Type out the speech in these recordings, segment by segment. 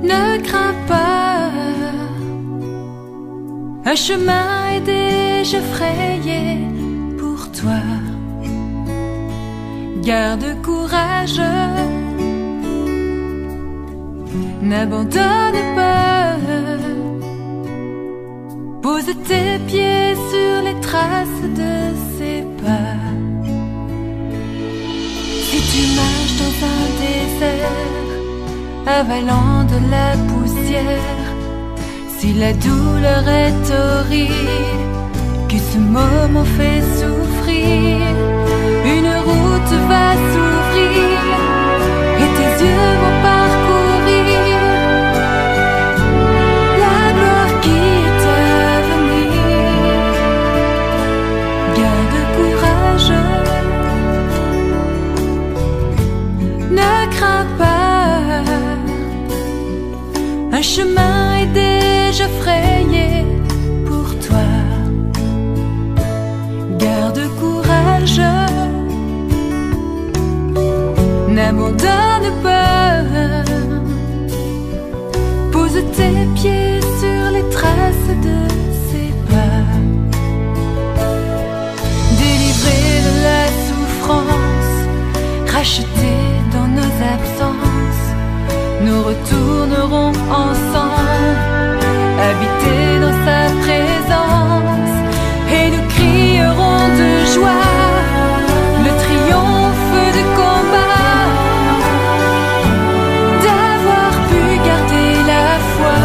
Ne crains pas, un chemin est déjà frayé pour toi. Garde courage, n'abandonne pas. Pose tes pieds sur les traces de ses pas. Si tu marches dans un désert, avalant de la poussière, si la douleur est horrible, que ce moment fait souffrir, une route va s'ouvrir et tes yeux vont parcourir la gloire qui est à venir. Garde courage, ne crains pas, un chemin est déjà frayé pour toi. Garde courage, n'abandonne pas. Pose tes pieds sur les traces de ses pas. Délivré de la souffrance, racheté dans nos absences, nous retournerons ensemble, habiter dans sa présence, et nous crierons de joie le triomphe du combat, d'avoir pu garder la foi.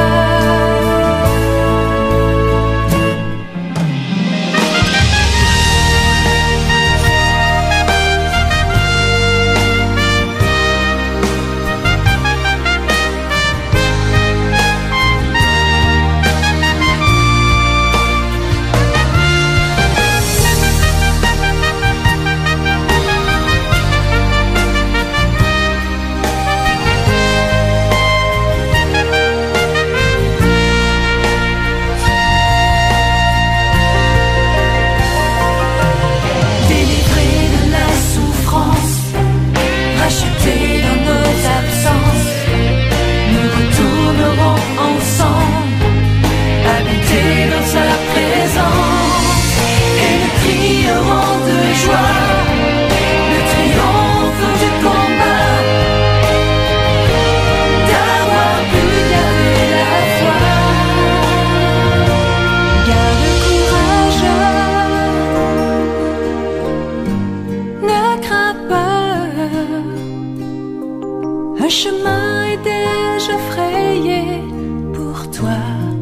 Un chemin est déjà frayé pour toi.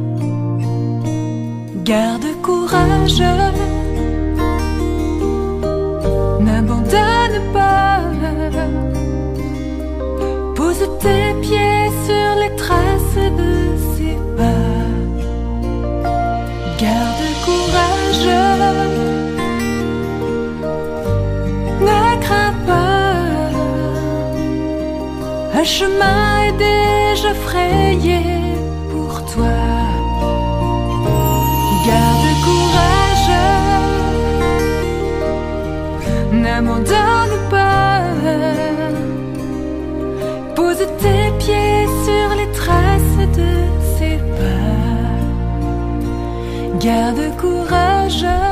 Garde courage, n'abandonne pas. Pose tes pieds sur les traces de ses pas. Garde courage, ne crains pas, un chemin est déjà frayé pour toi. Garde courage, n'abandonne pas. Pose tes pieds sur les traces de ses pas. Garde courage.